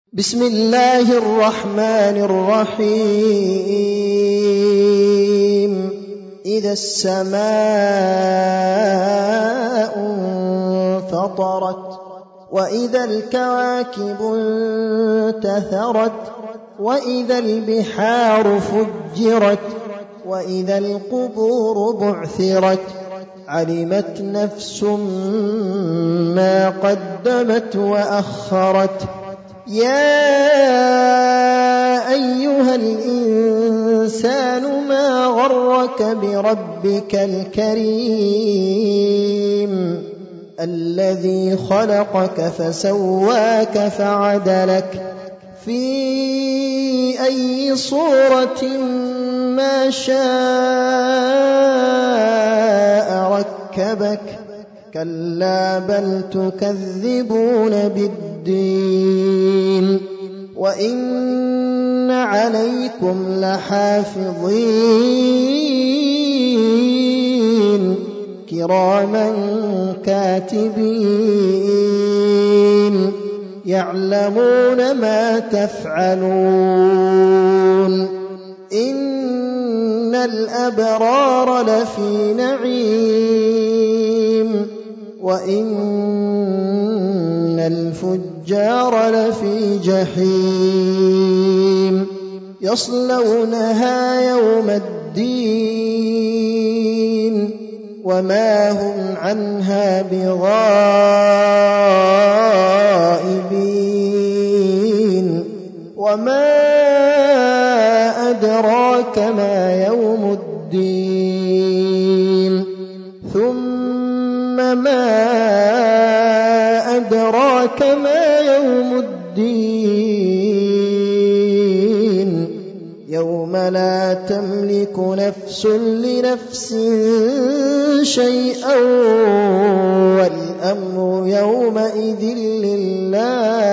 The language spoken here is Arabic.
بسم الله الرحمن الرحيم إذا السماء انفطرت وإذا الكواكب انتثرت وإذا البحار فجرت وإذا القبور بعثرت علمت نفس ما قدمت وأخرت يا أيها الإنسان ما غرك بربك الكريم الذي خلقك فسواك فعدلك في أي صورة ما شاء ركبك كلا بل تكذبون بالدين وإن عليكم لحافظين كراما كاتبين يعلمون ما تفعلون إن الأبرار لفي نعيم وإن الفجار لفي جحيم يصلونها يوم الدين وما هم عنها بغائبين وما أدراك ما يوم الدين ثم ما أدراك ما يوم الدين يوم لا تملك نفس لنفس شيئا والأمر يومئذ لله